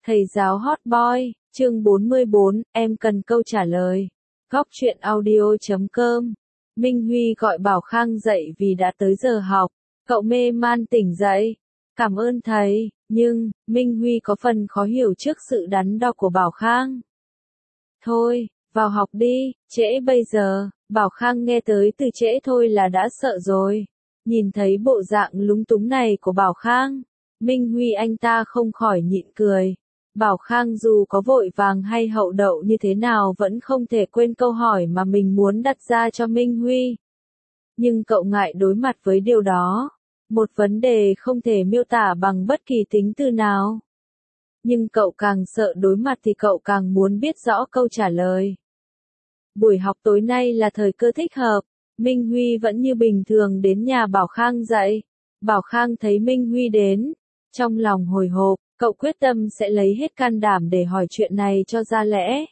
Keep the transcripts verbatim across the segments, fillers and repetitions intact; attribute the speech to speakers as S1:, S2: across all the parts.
S1: Thầy giáo Hot Boy, chương bốn mươi bốn, em cần câu trả lời. Góc truyện audio chấm com. Minh Huy gọi Bảo Khang dậy vì đã tới giờ học. Cậu mê man tỉnh dậy. Cảm ơn thầy, nhưng, Minh Huy có phần khó hiểu trước sự đắn đo của Bảo Khang. Thôi, vào học đi, trễ bây giờ. Bảo Khang nghe tới từ trễ thôi là đã sợ rồi. Nhìn thấy bộ dạng lúng túng này của Bảo Khang, Minh Huy anh ta không khỏi nhịn cười. Bảo Khang dù có vội vàng hay hậu đậu như thế nào vẫn không thể quên câu hỏi mà mình muốn đặt ra cho Minh Huy. Nhưng cậu ngại đối mặt với điều đó. Một vấn đề không thể miêu tả bằng bất kỳ tính từ nào. Nhưng cậu càng sợ đối mặt thì cậu càng muốn biết rõ câu trả lời. Buổi học tối nay là thời cơ thích hợp. Minh Huy vẫn như bình thường đến nhà Bảo Khang dạy. Bảo Khang thấy Minh Huy đến. Trong lòng hồi hộp, cậu quyết tâm sẽ lấy hết can đảm để hỏi chuyện này cho ra lẽ.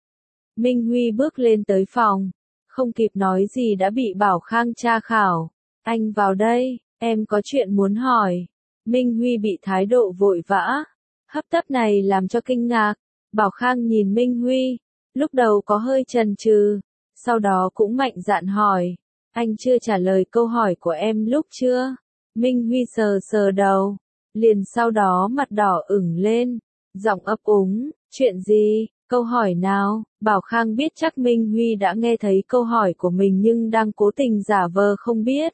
S1: Minh Huy bước lên tới phòng. Không kịp nói gì đã bị Bảo Khang tra khảo. Anh vào đây, em có chuyện muốn hỏi. Minh Huy bị thái độ vội vã, hấp tấp này làm cho kinh ngạc. Bảo Khang nhìn Minh Huy. Lúc đầu có hơi chần chừ, sau đó cũng mạnh dạn hỏi. Anh chưa trả lời câu hỏi của em lúc chưa? Minh Huy sờ sờ đầu. Liền sau đó mặt đỏ ửng lên, giọng ấp úng, chuyện gì, câu hỏi nào? Bảo Khang biết chắc Minh Huy đã nghe thấy câu hỏi của mình nhưng đang cố tình giả vờ không biết.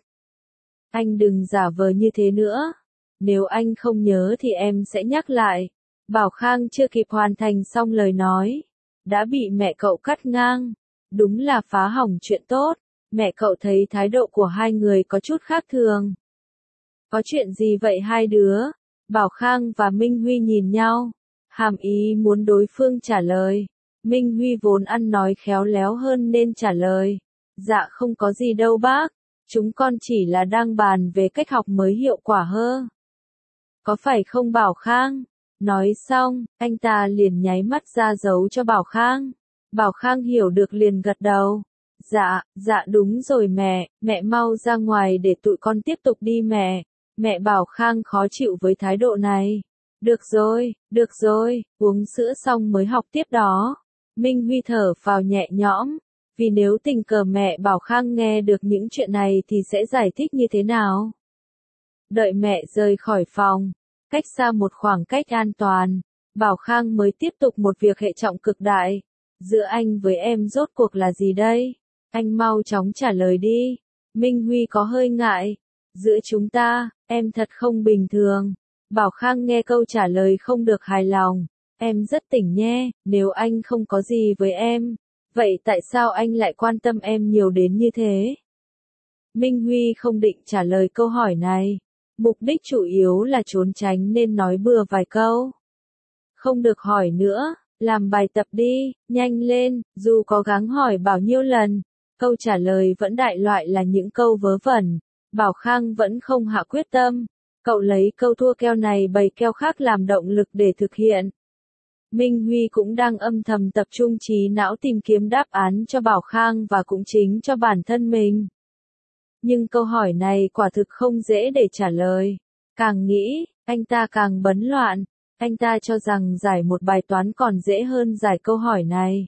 S1: Anh đừng giả vờ như thế nữa, nếu anh không nhớ thì em sẽ nhắc lại. Bảo Khang chưa kịp hoàn thành xong lời nói, đã bị mẹ cậu cắt ngang, đúng là phá hỏng chuyện tốt. Mẹ cậu thấy thái độ của hai người có chút khác thường. Có chuyện gì vậy hai đứa? Bảo Khang và Minh Huy nhìn nhau, hàm ý muốn đối phương trả lời. Minh Huy vốn ăn nói khéo léo hơn nên trả lời. Dạ không có gì đâu bác, chúng con chỉ là đang bàn về cách học mới hiệu quả hơn. Có phải không Bảo Khang? Nói xong, anh ta liền nháy mắt ra dấu cho Bảo Khang. Bảo Khang hiểu được liền gật đầu. Dạ, dạ đúng rồi mẹ, mẹ mau ra ngoài để tụi con tiếp tục đi mẹ. Mẹ Bảo Khang khó chịu với thái độ này. Được rồi, được rồi, uống sữa xong mới học tiếp đó. Minh Huy thở phào nhẹ nhõm, vì nếu tình cờ mẹ Bảo Khang nghe được những chuyện này thì sẽ giải thích như thế nào. Đợi mẹ rời khỏi phòng, cách xa một khoảng cách an toàn, Bảo Khang mới tiếp tục một việc hệ trọng cực đại. Giữa anh với em rốt cuộc là gì đây? Anh mau chóng trả lời đi. Minh Huy có hơi ngại. Giữa chúng ta, em thật không bình thường. Bảo Khang nghe câu trả lời không được hài lòng. Em rất tỉnh nhé, nếu anh không có gì với em, vậy tại sao anh lại quan tâm em nhiều đến như thế? Minh Huy không định trả lời câu hỏi này. Mục đích chủ yếu là trốn tránh nên nói bừa vài câu. Không được hỏi nữa, làm bài tập đi, nhanh lên, dù có gắng hỏi bao nhiêu lần, câu trả lời vẫn đại loại là những câu vớ vẩn. Bảo Khang vẫn không hạ quyết tâm. Cậu lấy câu thua keo này bày keo khác làm động lực để thực hiện. Minh Huy cũng đang âm thầm tập trung trí não tìm kiếm đáp án cho Bảo Khang và cũng chính cho bản thân mình. Nhưng câu hỏi này quả thực không dễ để trả lời. Càng nghĩ, anh ta càng bấn loạn. Anh ta cho rằng giải một bài toán còn dễ hơn giải câu hỏi này.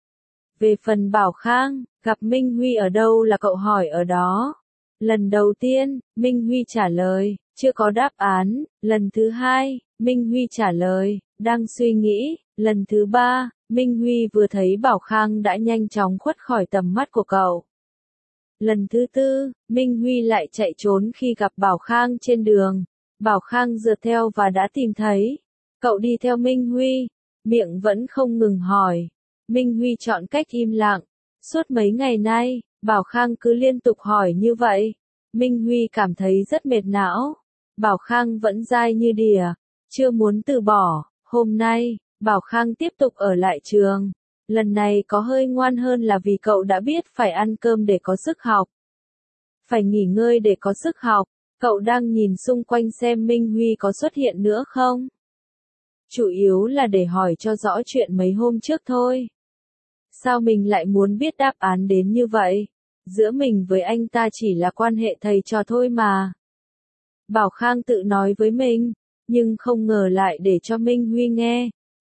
S1: Về phần Bảo Khang, gặp Minh Huy ở đâu là cậu hỏi ở đó. Lần đầu tiên, Minh Huy trả lời, chưa có đáp án. Lần thứ hai, Minh Huy trả lời, đang suy nghĩ. Lần thứ ba, Minh Huy vừa thấy Bảo Khang đã nhanh chóng khuất khỏi tầm mắt của cậu. Lần thứ tư, Minh Huy lại chạy trốn khi gặp Bảo Khang trên đường. Bảo Khang rượt theo và đã tìm thấy. Cậu đi theo Minh Huy, miệng vẫn không ngừng hỏi. Minh Huy chọn cách im lặng. Suốt mấy ngày nay, Bảo Khang cứ liên tục hỏi như vậy. Minh Huy cảm thấy rất mệt não. Bảo Khang vẫn dai như đỉa, chưa muốn từ bỏ. Hôm nay, Bảo Khang tiếp tục ở lại trường. Lần này có hơi ngoan hơn là vì cậu đã biết phải ăn cơm để có sức học. Phải nghỉ ngơi để có sức học. Cậu đang nhìn xung quanh xem Minh Huy có xuất hiện nữa không. Chủ yếu là để hỏi cho rõ chuyện mấy hôm trước thôi. Sao mình lại muốn biết đáp án đến như vậy? Giữa mình với anh ta chỉ là quan hệ thầy trò thôi mà. Bảo Khang tự nói với mình, nhưng không ngờ lại để cho Minh Huy nghe.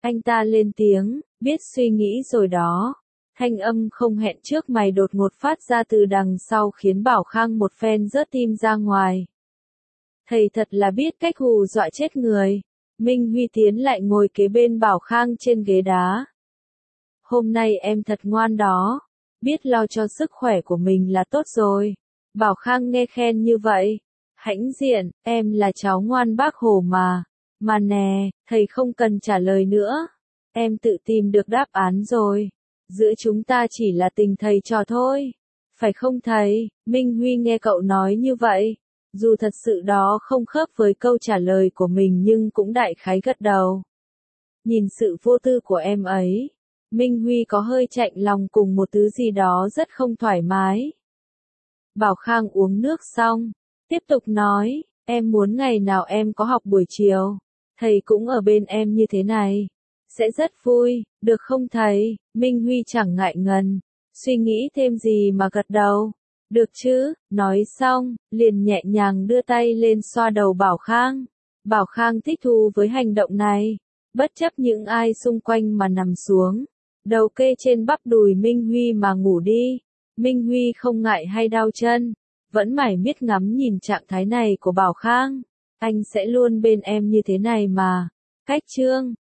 S1: Anh ta lên tiếng, biết suy nghĩ rồi đó. Thanh âm không hẹn trước mày đột ngột phát ra từ đằng sau khiến Bảo Khang một phen rớt tim ra ngoài. Thầy thật là biết cách hù dọa chết người. Minh Huy tiến lại ngồi kế bên Bảo Khang trên ghế đá. Hôm nay em thật ngoan đó. Biết lo cho sức khỏe của mình là tốt rồi. Bảo Khang nghe khen như vậy. Hãnh diện, em là cháu ngoan bác Hồ mà. Mà nè, thầy không cần trả lời nữa. Em tự tìm được đáp án rồi. Giữa chúng ta chỉ là tình thầy trò thôi. Phải không thầy? Minh Huy nghe cậu nói như vậy. Dù thật sự đó không khớp với câu trả lời của mình nhưng cũng đại khái gật đầu. Nhìn sự vô tư của em ấy, Minh Huy có hơi chạnh lòng cùng một thứ gì đó rất không thoải mái. Bảo Khang uống nước xong, tiếp tục nói, em muốn ngày nào em có học buổi chiều, thầy cũng ở bên em như thế này. Sẽ rất vui, được không thầy? Minh Huy chẳng ngại ngần, suy nghĩ thêm gì mà gật đầu. Được chứ, nói xong, liền nhẹ nhàng đưa tay lên xoa đầu Bảo Khang. Bảo Khang thích thú với hành động này, bất chấp những ai xung quanh mà nằm xuống. Đầu kê trên bắp đùi Minh Huy mà ngủ đi. Minh Huy không ngại hay đau chân, vẫn mải miết ngắm nhìn trạng thái này của Bảo Khang. Anh sẽ luôn bên em như thế này mà. Cách chương